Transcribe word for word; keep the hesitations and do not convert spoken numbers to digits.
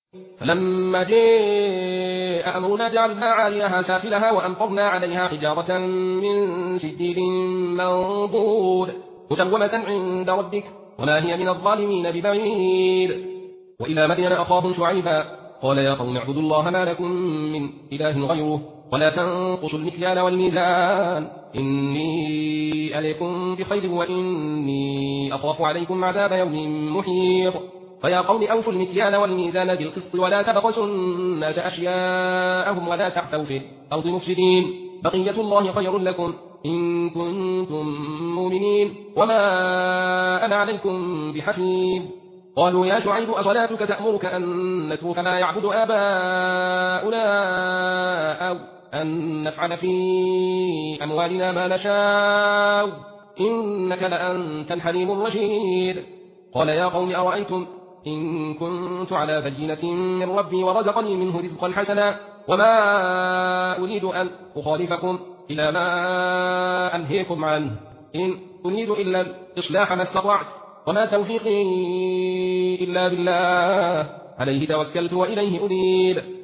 فلما جاء أمرنا جعلنا عاليها سافلها وأمطرنا عليها حجارة من سجيل منضود مسومة عند ربك وما هي من الظالمين ببعيد. وإلى مدين أخاهم شعيبا قال يا قوم اعبدوا الله ما لكم من إله غيره ولا تنقصوا المكيال والميزان إني عليكم بخير وإني أخاف عليكم عذاب يوم محيط. فيا قوم أوفوا المكيال والميزان بالقسط ولا تبخسوا الناس أشياءهم ولا تعثوا في الأرض مفسدين بقية الله خير لكم إن كنتم مؤمنين وما أنا عليكم بحفيظ. قالوا يا شعيب أصلاتك تأمرك أن نترك ما يعبد آباؤنا أو أن نفعل في أموالنا ما نشاء إنك لأنت الحليم الرشيد. قال يا قوم أرأيتم إن كنت على بينة من ربي ورزقني منه رزقا حسنا وما أريد أن أخالفكم إلى ما أنهيكم عنه إن أريد إلا الإصلاح ما استطعت وما توفيقي إلا بالله عليه توكلت وإليه أنيب.